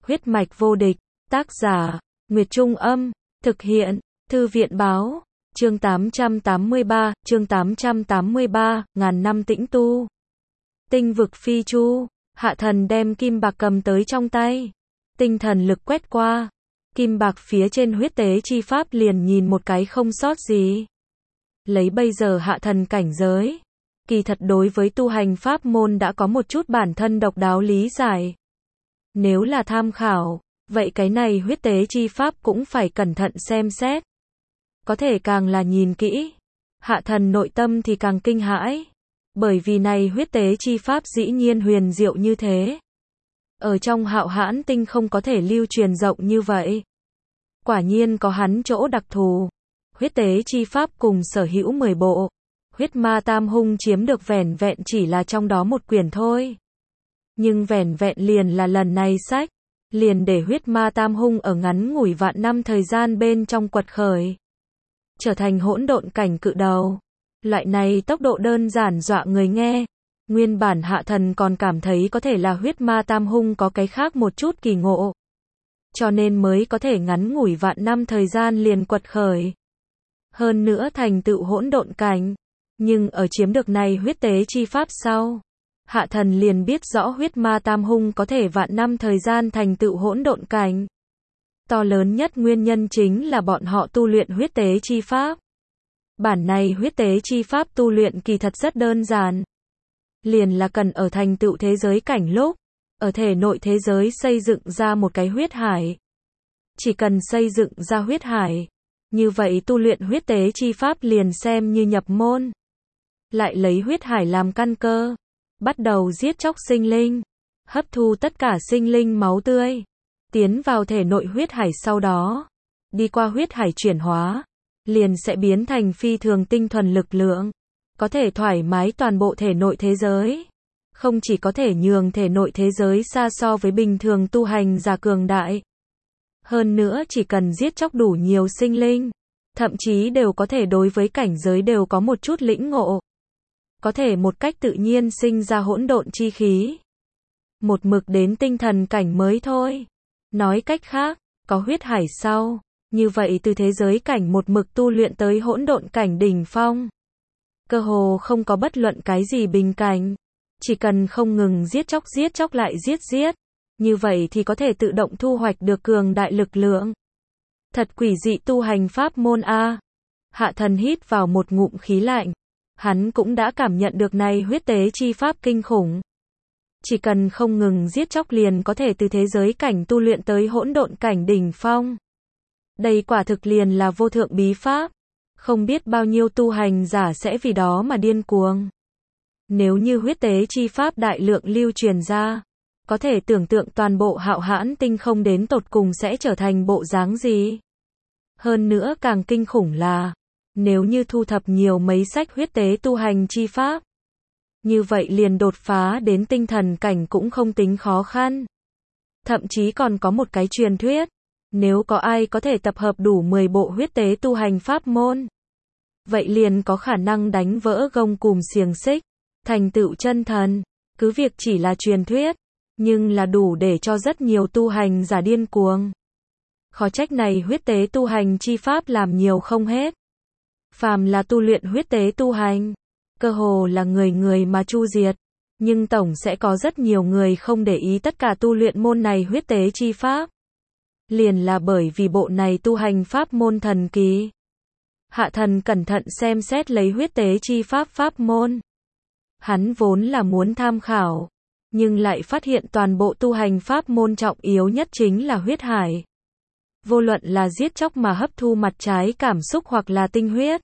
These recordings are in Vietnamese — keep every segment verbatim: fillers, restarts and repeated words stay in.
Huyết mạch vô địch, tác giả, Nguyệt Trung Âm, thực hiện, Thư viện Báo, chương tám trăm tám mươi ba, chương tám trăm tám mươi ba, ngàn năm tĩnh tu. Tinh vực phi chu, Hạ Thần đem kim bạc cầm tới trong tay. Tinh thần lực quét qua, kim bạc phía trên huyết tế chi pháp liền nhìn một cái không sót gì. Lấy bây giờ Hạ Thần cảnh giới, kỳ thật đối với tu hành pháp môn đã có một chút bản thân độc đáo lý giải. Nếu là tham khảo, vậy cái này huyết tế chi pháp cũng phải cẩn thận xem xét. Có thể càng là nhìn kỹ, Hạ Thần nội tâm thì càng kinh hãi. Bởi vì này huyết tế chi pháp dĩ nhiên huyền diệu như thế. Ở trong Hạo Hãn Tinh không có thể lưu truyền rộng như vậy. Quả nhiên có hắn chỗ đặc thù. Huyết tế chi pháp cùng sở hữu mười bộ. Huyết ma tam hung chiếm được vẻn vẹn chỉ là trong đó một quyển thôi. Nhưng vẻn vẹn liền là lần này sách, liền để huyết ma tam hung ở ngắn ngủi vạn năm thời gian bên trong quật khởi. Trở thành hỗn độn cảnh cự đầu. Loại này tốc độ đơn giản dọa người nghe. Nguyên bản Hạ Thần còn cảm thấy có thể là huyết ma tam hung có cái khác một chút kỳ ngộ. Cho nên mới có thể ngắn ngủi vạn năm thời gian liền quật khởi. Hơn nữa thành tựu hỗn độn cảnh. Nhưng ở chiếm được này huyết tế chi pháp sau, Hạ Thần liền biết rõ huyết ma tam hung có thể vạn năm thời gian thành tựu hỗn độn cảnh. To lớn nhất nguyên nhân chính là bọn họ tu luyện huyết tế chi pháp. Bản này huyết tế chi pháp tu luyện kỳ thật rất đơn giản. Liền là cần ở thành tựu thế giới cảnh lúc, ở thể nội thế giới xây dựng ra một cái huyết hải. Chỉ cần xây dựng ra huyết hải, như vậy tu luyện huyết tế chi pháp liền xem như nhập môn. Lại lấy huyết hải làm căn cơ, bắt đầu giết chóc sinh linh, hấp thu tất cả sinh linh máu tươi, tiến vào thể nội huyết hải sau đó, đi qua huyết hải chuyển hóa, liền sẽ biến thành phi thường tinh thuần lực lượng, có thể thoải mái toàn bộ thể nội thế giới. Không chỉ có thể nhường thể nội thế giới xa so với bình thường tu hành giả cường đại. Hơn nữa chỉ cần giết chóc đủ nhiều sinh linh, thậm chí đều có thể đối với cảnh giới đều có một chút lĩnh ngộ. Có thể một cách tự nhiên sinh ra hỗn độn chi khí. Một mực đến tinh thần cảnh mới thôi. Nói cách khác, có huyết hải sau, như vậy từ thế giới cảnh một mực tu luyện tới hỗn độn cảnh đỉnh phong. Cơ hồ không có bất luận cái gì bình cảnh. Chỉ cần không ngừng giết chóc giết chóc lại giết giết. Như vậy thì có thể tự động thu hoạch được cường đại lực lượng. Thật quỷ dị tu hành pháp môn A. Hạ Thần hít vào một ngụm khí lạnh. Hắn cũng đã cảm nhận được này huyết tế chi pháp kinh khủng. Chỉ cần không ngừng giết chóc liền có thể từ thế giới cảnh tu luyện tới hỗn độn cảnh đỉnh phong. Đây quả thực liền là vô thượng bí pháp. Không biết bao nhiêu tu hành giả sẽ vì đó mà điên cuồng. Nếu như huyết tế chi pháp đại lượng lưu truyền ra, có thể tưởng tượng toàn bộ Hạo Hãn Tinh không đến tột cùng sẽ trở thành bộ dáng gì. Hơn nữa càng kinh khủng là, nếu như thu thập nhiều mấy sách huyết tế tu hành chi pháp, như vậy liền đột phá đến tinh thần cảnh cũng không tính khó khăn. Thậm chí còn có một cái truyền thuyết, nếu có ai có thể tập hợp đủ mười bộ huyết tế tu hành pháp môn, vậy liền có khả năng đánh vỡ gông cùm xiềng xích, thành tựu chân thần. Cứ việc chỉ là truyền thuyết, nhưng là đủ để cho rất nhiều tu hành giả điên cuồng. Khó trách này huyết tế tu hành chi pháp làm nhiều không hết. Phàm là tu luyện huyết tế tu hành, cơ hồ là người người mà chu diệt. Nhưng tổng sẽ có rất nhiều người không để ý tất cả tu luyện môn này huyết tế chi pháp. Liền là bởi vì bộ này tu hành pháp môn thần kỳ. Hạ Thần cẩn thận xem xét lấy huyết tế chi pháp pháp môn. Hắn vốn là muốn tham khảo, nhưng lại phát hiện toàn bộ tu hành pháp môn trọng yếu nhất chính là huyết hải. Vô luận là giết chóc mà hấp thu mặt trái cảm xúc hoặc là tinh huyết,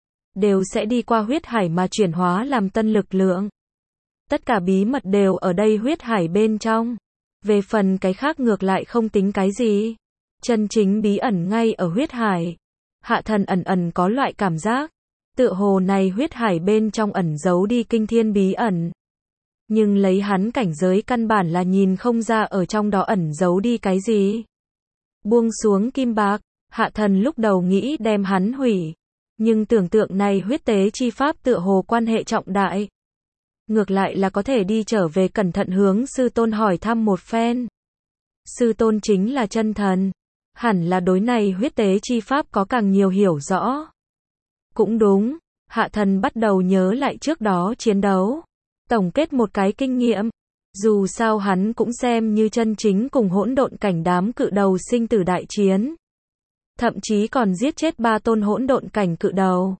đều sẽ đi qua huyết hải mà chuyển hóa làm tân lực lượng. Tất cả bí mật đều ở đây huyết hải bên trong. Về phần cái khác ngược lại không tính cái gì. Chân chính bí ẩn ngay ở huyết hải. Hạ Thần ẩn ẩn có loại cảm giác, tựa hồ này huyết hải bên trong ẩn giấu đi kinh thiên bí ẩn. Nhưng lấy hắn cảnh giới căn bản là nhìn không ra ở trong đó ẩn giấu đi cái gì. Buông xuống kim bạc, Hạ Thần lúc đầu nghĩ đem hắn hủy. Nhưng tưởng tượng này huyết tế chi pháp tựa hồ quan hệ trọng đại. Ngược lại là có thể đi trở về cẩn thận hướng sư tôn hỏi thăm một phen. sư tôn chính là chân thần. Hẳn là đối này huyết tế chi pháp có càng nhiều hiểu rõ. Cũng đúng, hạ thần bắt đầu nhớ lại trước đó chiến đấu. Tổng kết một cái kinh nghiệm. Dù sao hắn cũng xem như chân chính cùng hỗn độn cảnh đám cự đầu sinh tử đại chiến. Thậm chí còn giết chết ba tôn hỗn độn cảnh cự đầu.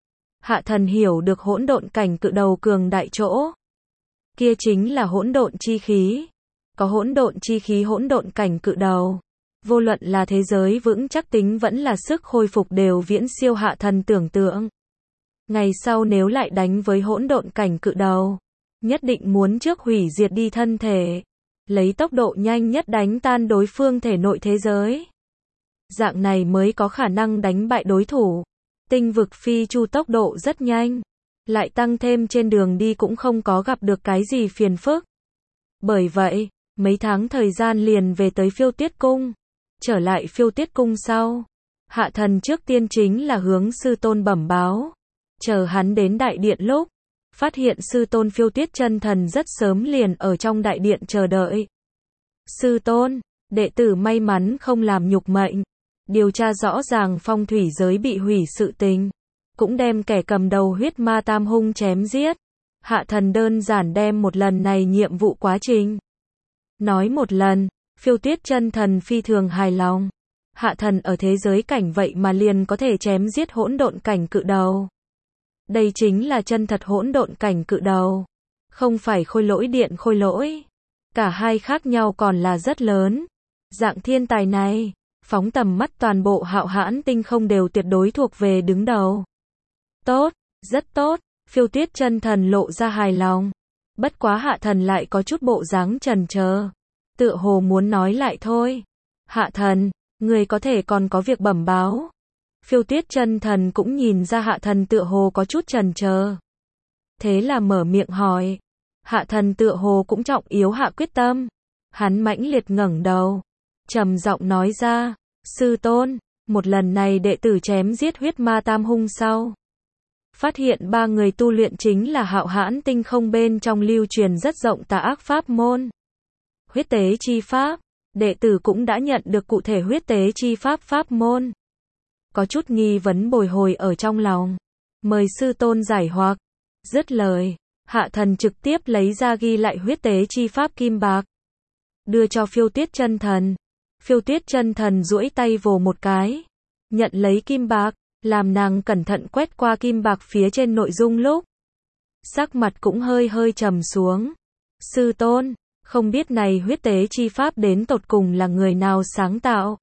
Hạ thần hiểu được hỗn độn cảnh cự đầu cường đại chỗ. Kia chính là hỗn độn chi khí. Có hỗn độn chi khí hỗn độn cảnh cự đầu. Vô luận là thế giới vững chắc tính vẫn là sức khôi phục đều viễn siêu hạ thần tưởng tượng. Ngày sau nếu lại đánh với hỗn độn cảnh cự đầu, nhất định muốn trước hủy diệt đi thân thể, lấy tốc độ nhanh nhất đánh tan đối phương thể nội thế giới. Dạng này mới có khả năng đánh bại đối thủ. Tinh vực phi chu tốc độ rất nhanh, lại tăng thêm trên đường đi cũng không có gặp được cái gì phiền phức. Bởi vậy, mấy tháng thời gian liền về tới Phiêu Tuyết Cung. Trở lại Phiêu Tuyết Cung sau, hạ thần trước tiên chính là hướng sư tôn bẩm báo. Chờ hắn đến đại điện lúc, phát hiện sư tôn Phiêu Tuyết chân thần rất sớm liền ở trong đại điện chờ đợi. Sư tôn, đệ tử may mắn không làm nhục mệnh, điều tra rõ ràng phong thủy giới bị hủy sự tình, cũng đem kẻ cầm đầu huyết ma tam hung chém giết. Hạ thần đơn giản đem một lần này nhiệm vụ quá trình nói một lần. Phiêu Tuyết chân thần phi thường hài lòng. Hạ thần ở thế giới cảnh vậy mà liền có thể chém giết hỗn độn cảnh cự đầu. Đây chính là chân thật hỗn độn cảnh cự đầu, không phải khôi lỗi điện khôi lỗi. Cả hai khác nhau còn là rất lớn. Dạng thiên tài này, phóng tầm mắt toàn bộ Hạo Hãn tinh không đều tuyệt đối thuộc về đứng đầu. Tốt, rất tốt, Phiêu Tuyết chân thần lộ ra hài lòng. Bất quá hạ thần lại có chút bộ dáng chần chờ, tựa hồ muốn nói lại thôi. Hạ thần, người có thể còn có việc bẩm báo. Phiêu Tuyết chân thần cũng nhìn ra hạ thần tựa hồ có chút chần chờ. Thế là mở miệng hỏi. Hạ thần tựa hồ cũng trọng yếu hạ quyết tâm. Hắn mãnh liệt ngẩng đầu, trầm giọng nói ra, sư tôn, một lần này đệ tử chém giết huyết ma tam hung sau. Phát hiện ba người tu luyện chính là Hạo Hãn tinh không bên trong lưu truyền rất rộng tà ác pháp môn. Huyết tế chi pháp, đệ tử cũng đã nhận được cụ thể huyết tế chi pháp pháp môn. Có chút nghi vấn bồi hồi ở trong lòng. Mời sư tôn giải hoặc. Dứt lời, hạ thần trực tiếp lấy ra ghi lại huyết tế chi pháp kim bạc. Đưa cho Phiêu Tuyết chân thần. Phiêu Tuyết chân thần duỗi tay vồ một cái. Nhận lấy kim bạc, làm nàng cẩn thận quét qua kim bạc phía trên nội dung lúc. Sắc mặt cũng hơi hơi trầm xuống. Sư tôn, không biết này huyết tế chi pháp đến tột cùng là người nào sáng tạo?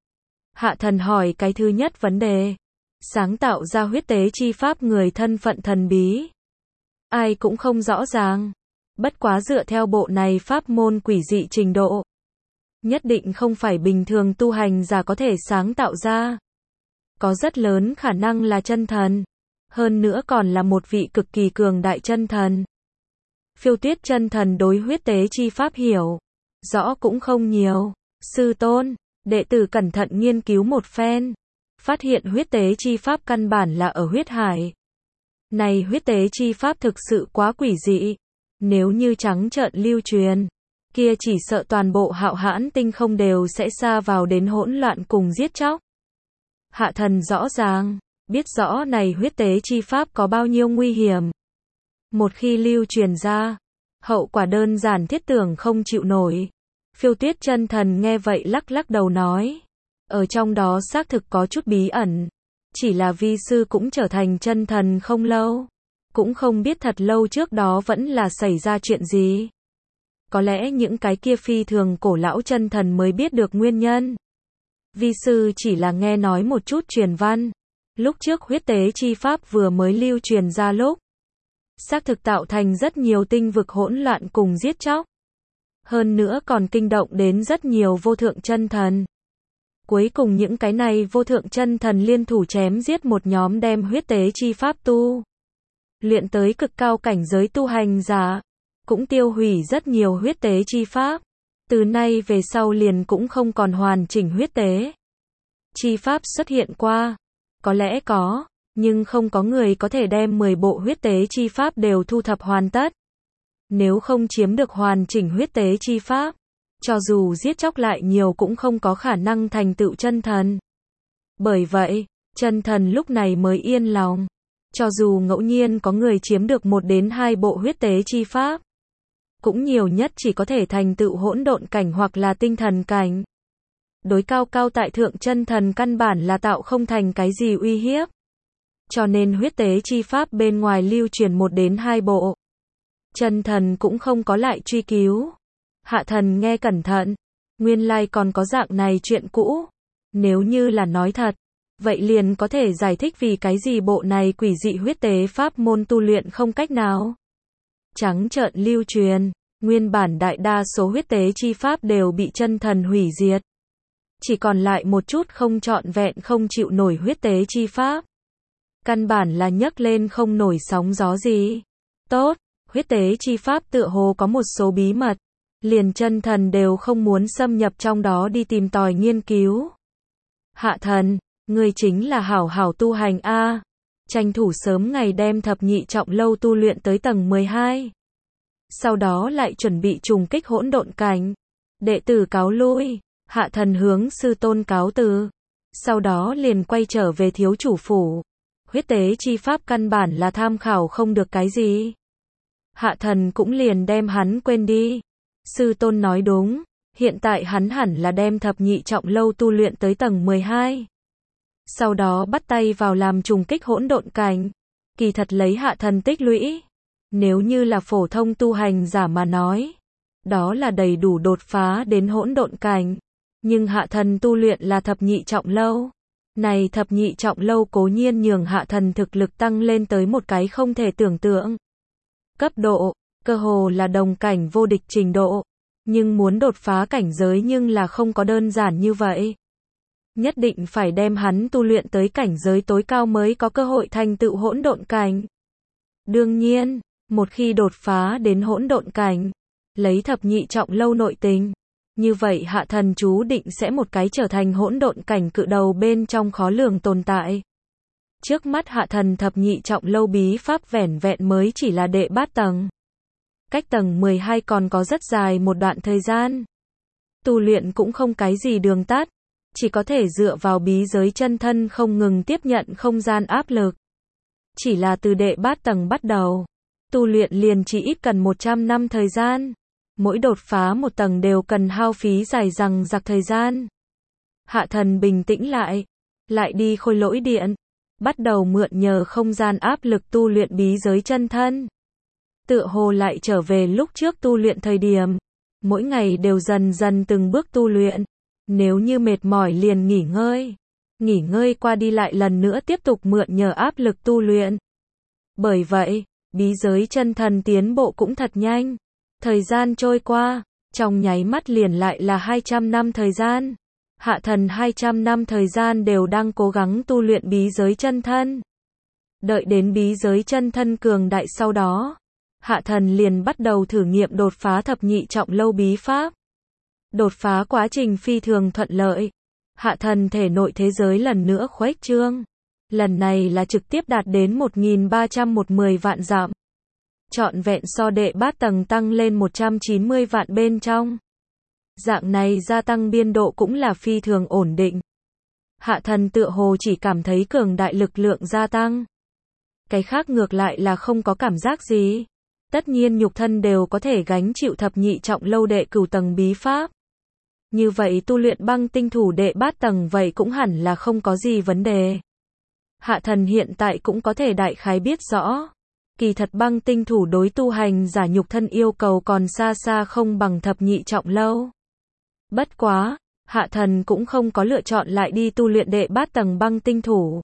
Hạ thần hỏi cái thứ nhất vấn đề. Sáng tạo ra huyết tế chi pháp người thân phận thần bí. Ai cũng không rõ ràng. Bất quá dựa theo bộ này pháp môn quỷ dị trình độ, nhất định không phải bình thường tu hành giả có thể sáng tạo ra. Có rất lớn khả năng là chân thần. Hơn nữa còn là một vị cực kỳ cường đại chân thần. Phiêu Tuyết chân thần đối huyết tế chi pháp hiểu rõ cũng không nhiều. Sư tôn, đệ tử cẩn thận nghiên cứu một phen, phát hiện huyết tế chi pháp căn bản là ở huyết hải. Này huyết tế chi pháp thực sự quá quỷ dị. Nếu như trắng trợn lưu truyền, kia chỉ sợ toàn bộ Hạo Hãn tinh không đều sẽ sa vào đến hỗn loạn cùng giết chóc. Hạ thần rõ ràng, biết rõ này huyết tế chi pháp có bao nhiêu nguy hiểm. Một khi lưu truyền ra, hậu quả đơn giản thiết tưởng không chịu nổi. Phiêu Tuyết chân thần nghe vậy lắc lắc đầu nói. Ở trong đó xác thực có chút bí ẩn. Chỉ là vi sư cũng trở thành chân thần không lâu. Cũng không biết thật lâu trước đó vẫn là xảy ra chuyện gì. Có lẽ những cái kia phi thường cổ lão chân thần mới biết được nguyên nhân. Vi sư chỉ là nghe nói một chút truyền văn. Lúc trước huyết tế chi pháp vừa mới lưu truyền ra lúc, xác thực tạo thành rất nhiều tinh vực hỗn loạn cùng giết chóc. Hơn nữa còn kinh động đến rất nhiều vô thượng chân thần. Cuối cùng những cái này vô thượng chân thần liên thủ chém giết một nhóm đem huyết tế chi pháp tu luyện tới cực cao cảnh giới tu hành giả, cũng tiêu hủy rất nhiều huyết tế chi pháp. Từ nay về sau liền cũng không còn hoàn chỉnh huyết tế chi pháp xuất hiện qua. Có lẽ có, nhưng không có người có thể đem mười bộ huyết tế chi pháp đều thu thập hoàn tất. Nếu không chiếm được hoàn chỉnh huyết tế chi pháp, Cho dù giết chóc lại nhiều cũng không có khả năng thành tựu chân thần. Bởi vậy, chân thần lúc này mới yên lòng. Cho dù ngẫu nhiên có người chiếm được một đến hai bộ huyết tế chi pháp, cũng nhiều nhất chỉ có thể thành tựu hỗn độn cảnh hoặc là tinh thần cảnh. Đối cao cao tại thượng chân thần căn bản là tạo không thành cái gì uy hiếp. Cho nên huyết tế chi pháp bên ngoài lưu truyền một đến hai bộ. Chân thần cũng không có lại truy cứu. Hạ thần nghe cẩn thận, nguyên lai còn có dạng này chuyện cũ. Nếu như là nói thật, vậy liền có thể giải thích vì cái gì bộ này quỷ dị huyết tế pháp môn tu luyện không cách nào trắng trợn lưu truyền. Nguyên bản đại đa số huyết tế chi pháp đều bị chân thần hủy diệt. Chỉ còn lại một chút không trọn vẹn không chịu nổi huyết tế chi pháp. Căn bản là nhấc lên không nổi sóng gió gì. Tốt, huyết tế chi pháp tựa hồ có một số bí mật. Liền chân thần đều không muốn xâm nhập trong đó đi tìm tòi nghiên cứu. Hạ thần, ngươi chính là hảo hảo tu hành a, tranh thủ sớm ngày đem thập nhị trọng lâu tu luyện tới tầng mười hai. Sau đó lại chuẩn bị trùng kích hỗn độn cảnh. Đệ tử cáo lui, hạ thần hướng sư tôn cáo từ. Sau đó liền quay trở về thiếu chủ phủ. Huyết tế chi pháp căn bản là tham khảo không được cái gì. Hạ thần cũng liền đem hắn quên đi. Sư tôn nói đúng, hiện tại hắn hẳn là đem thập nhị trọng lâu tu luyện tới tầng mười hai. Sau đó bắt tay vào làm trùng kích hỗn độn cảnh. Kỳ thật lấy hạ thần tích lũy, nếu như là phổ thông tu hành giả mà nói, đó là đầy đủ đột phá đến hỗn độn cảnh. Nhưng hạ thần tu luyện là thập nhị trọng lâu. Này thập nhị trọng lâu cố nhiên nhường hạ thần thực lực tăng lên tới một cái không thể tưởng tượng cấp độ, cơ hồ là đồng cảnh vô địch trình độ. Nhưng muốn đột phá cảnh giới nhưng là không có đơn giản như vậy. Nhất định phải đem hắn tu luyện tới cảnh giới tối cao mới có cơ hội thành tựu hỗn độn cảnh. Đương nhiên, một khi đột phá đến hỗn độn cảnh, lấy thập nhị trọng lâu nội tình, như vậy hạ thần chú định sẽ một cái trở thành hỗn độn cảnh cự đầu bên trong khó lường tồn tại. Trước mắt hạ thần thập nhị trọng lâu bí pháp vẻn vẹn mới chỉ là đệ bát tầng. Cách tầng mười hai còn có rất dài một đoạn thời gian. Tu luyện cũng không cái gì đường tắt, chỉ có thể dựa vào bí giới chân thân không ngừng tiếp nhận không gian áp lực. Chỉ là từ đệ bát tầng bắt đầu, tu luyện liền chỉ ít cần một trăm năm thời gian. Mỗi đột phá một tầng đều cần hao phí dài dằng dặc thời gian. Hạ thần bình tĩnh lại, lại đi khôi lỗi điện, bắt đầu mượn nhờ không gian áp lực tu luyện bí giới chân thân. Tựa hồ lại trở về lúc trước tu luyện thời điểm, mỗi ngày đều dần dần từng bước tu luyện. Nếu như mệt mỏi liền nghỉ ngơi, nghỉ ngơi qua đi lại lần nữa tiếp tục mượn nhờ áp lực tu luyện. Bởi vậy, bí giới chân thần tiến bộ cũng thật nhanh. Thời gian trôi qua, trong nháy mắt liền lại là hai trăm năm thời gian. Hạ thần hai trăm năm thời gian đều đang cố gắng tu luyện bí giới chân thân. Đợi đến bí giới chân thân cường đại sau đó, hạ thần liền bắt đầu thử nghiệm đột phá thập nhị trọng lâu bí pháp. Đột phá quá trình phi thường thuận lợi. Hạ thần thể nội thế giới lần nữa khuếch trương. Lần này là trực tiếp đạt đến một nghìn ba trăm mười vạn dặm. Trọn vẹn so đệ bát tầng tăng lên một trăm chín mươi vạn bên trong. Dạng này gia tăng biên độ cũng là phi thường ổn định. Hạ thần tựa hồ chỉ cảm thấy cường đại lực lượng gia tăng. Cái khác ngược lại là không có cảm giác gì. Tất nhiên nhục thân đều có thể gánh chịu thập nhị trọng lâu đệ cửu tầng bí pháp. Như vậy tu luyện băng tinh thủ đệ bát tầng vậy cũng hẳn là không có gì vấn đề. Hạ thần hiện tại cũng có thể đại khái biết rõ. Kỳ thật băng tinh thủ đối tu hành giả nhục thân yêu cầu còn xa xa không bằng thập nhị trọng lâu. Bất quá, hạ thần cũng không có lựa chọn lại đi tu luyện đệ bát tầng băng tinh thủ.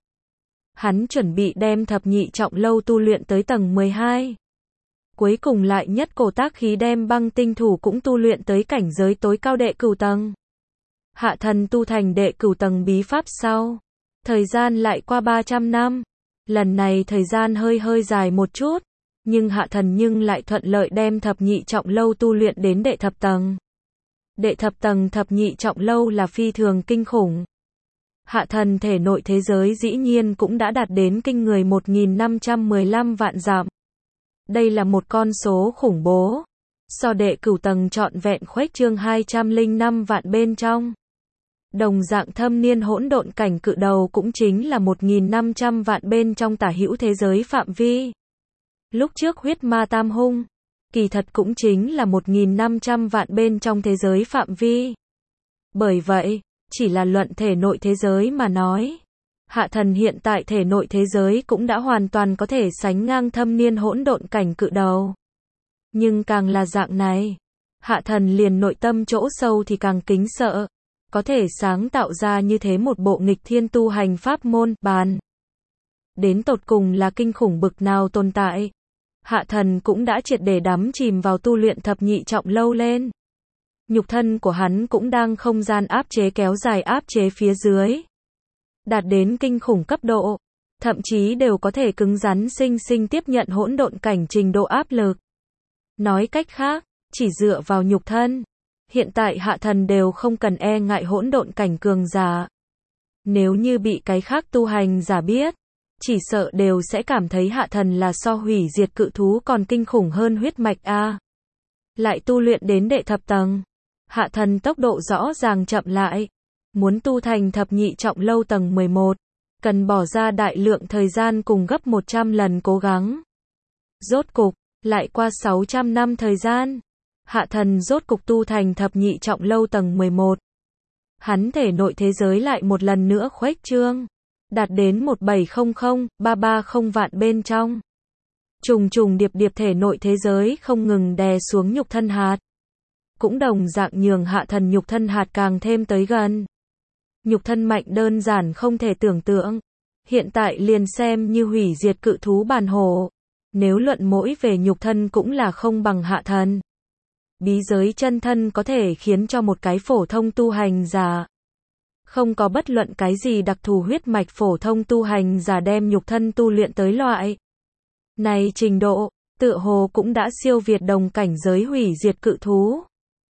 Hắn chuẩn bị đem thập nhị trọng lâu tu luyện tới tầng mười hai. Cuối cùng lại nhất cổ tác khí đem băng tinh thủ cũng tu luyện tới cảnh giới tối cao đệ cửu tầng. Hạ thần tu thành đệ cửu tầng bí pháp sau. Thời gian lại qua ba trăm năm. Lần này thời gian hơi hơi dài một chút. Nhưng hạ thần nhưng lại thuận lợi đem thập nhị trọng lâu tu luyện đến đệ thập tầng. Đệ thập tầng thập nhị trọng lâu là phi thường kinh khủng. Hạ thần thể nội thế giới dĩ nhiên cũng đã đạt đến kinh người một nghìn năm trăm mười lăm vạn dặm. Đây là một con số khủng bố. So đệ cửu tầng trọn vẹn khuếch trương hai trăm lẻ năm vạn bên trong. Đồng dạng thâm niên hỗn độn cảnh cự đầu cũng chính là một nghìn năm trăm vạn bên trong tả hữu thế giới phạm vi. Lúc trước huyết ma tam hung, kỳ thật cũng chính là một nghìn năm trăm vạn bên trong thế giới phạm vi. Bởi vậy, chỉ là luận thể nội thế giới mà nói, hạ thần hiện tại thể nội thế giới cũng đã hoàn toàn có thể sánh ngang thâm niên hỗn độn cảnh cự đầu. Nhưng càng là dạng này, hạ thần liền nội tâm chỗ sâu thì càng kính sợ, có thể sáng tạo ra như thế một bộ nghịch thiên tu hành pháp môn, bàn. Đến tột cùng là kinh khủng bực nào tồn tại. Hạ thần cũng đã triệt để đắm chìm vào tu luyện thập nhị trọng lâu lên. Nhục thân của hắn cũng đang không gian áp chế kéo dài áp chế phía dưới. Đạt đến kinh khủng cấp độ, thậm chí đều có thể cứng rắn sinh sinh tiếp nhận hỗn độn cảnh trình độ áp lực. Nói cách khác, chỉ dựa vào nhục thân, hiện tại hạ thần đều không cần e ngại hỗn độn cảnh cường giả. Nếu như bị cái khác tu hành giả biết, chỉ sợ đều sẽ cảm thấy hạ thần là so hủy diệt cự thú còn kinh khủng hơn huyết mạch a. Lại tu luyện đến đệ thập tầng, hạ thần tốc độ rõ ràng chậm lại. Muốn tu thành thập nhị trọng lâu tầng mười một, cần bỏ ra đại lượng thời gian cùng gấp một trăm lần cố gắng. Rốt cục, lại qua sáu trăm năm thời gian, hạ thần rốt cục tu thành thập nhị trọng lâu tầng mười một. Hắn thể nội thế giới lại một lần nữa khuếch trương, đạt đến một bảy không không ba ba không vạn bên trong. Trùng trùng điệp điệp thể nội thế giới không ngừng đè xuống nhục thân hạt. Cũng đồng dạng nhường hạ thần nhục thân hạt càng thêm tới gần. Nhục thân mạnh đơn giản không thể tưởng tượng. Hiện tại liền xem như hủy diệt cự thú bàn hổ. Nếu luận mỗi về nhục thân cũng là không bằng hạ thần. Bí giới chân thân có thể khiến cho một cái phổ thông tu hành giả. Không có bất luận cái gì đặc thù huyết mạch phổ thông tu hành giả đem nhục thân tu luyện tới loại. Này trình độ, tựa hồ cũng đã siêu việt đồng cảnh giới hủy diệt cự thú.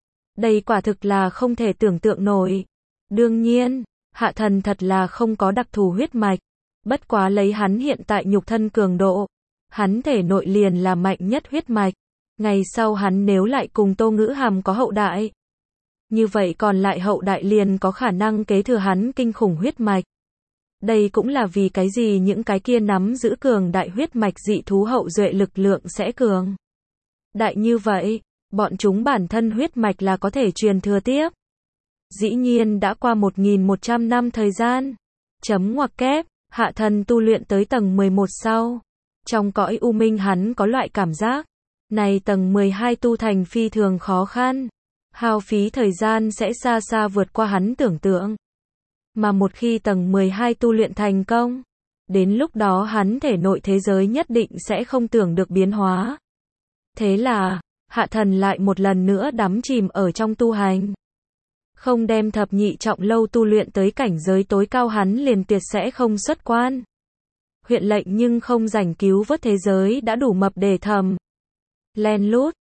Đây quả thực là không thể tưởng tượng nổi. Đương nhiên, hạ thần thật là không có đặc thù huyết mạch. Bất quá lấy hắn hiện tại nhục thân cường độ, hắn thể nội liền là mạnh nhất huyết mạch. Ngày sau hắn nếu lại cùng Tô Ngữ Hàm có hậu đại, như vậy còn lại hậu đại liền có khả năng kế thừa hắn kinh khủng huyết mạch. Đây cũng là vì cái gì những cái kia nắm giữ cường đại huyết mạch dị thú hậu duệ lực lượng sẽ cường đại như vậy, bọn chúng bản thân huyết mạch là có thể truyền thừa tiếp. Dĩ nhiên đã qua một nghìn một trăm năm thời gian. Chấm ngoặc kép, hạ thần tu luyện tới tầng mười một sau. Trong cõi u minh hắn có loại cảm giác, này tầng mười hai tu thành phi thường khó khăn. Hao phí thời gian sẽ xa xa vượt qua hắn tưởng tượng. Mà một khi tầng mười hai tu luyện thành công, đến lúc đó hắn thể nội thế giới nhất định sẽ không tưởng được biến hóa. Thế là, hạ thần lại một lần nữa đắm chìm ở trong tu hành. Không đem thập nhị trọng lâu tu luyện tới cảnh giới tối cao hắn liền tuyệt sẽ không xuất quan. Huyện lệnh nhưng không rảnh cứu vớt thế giới đã đủ mập để thầm. Len lút,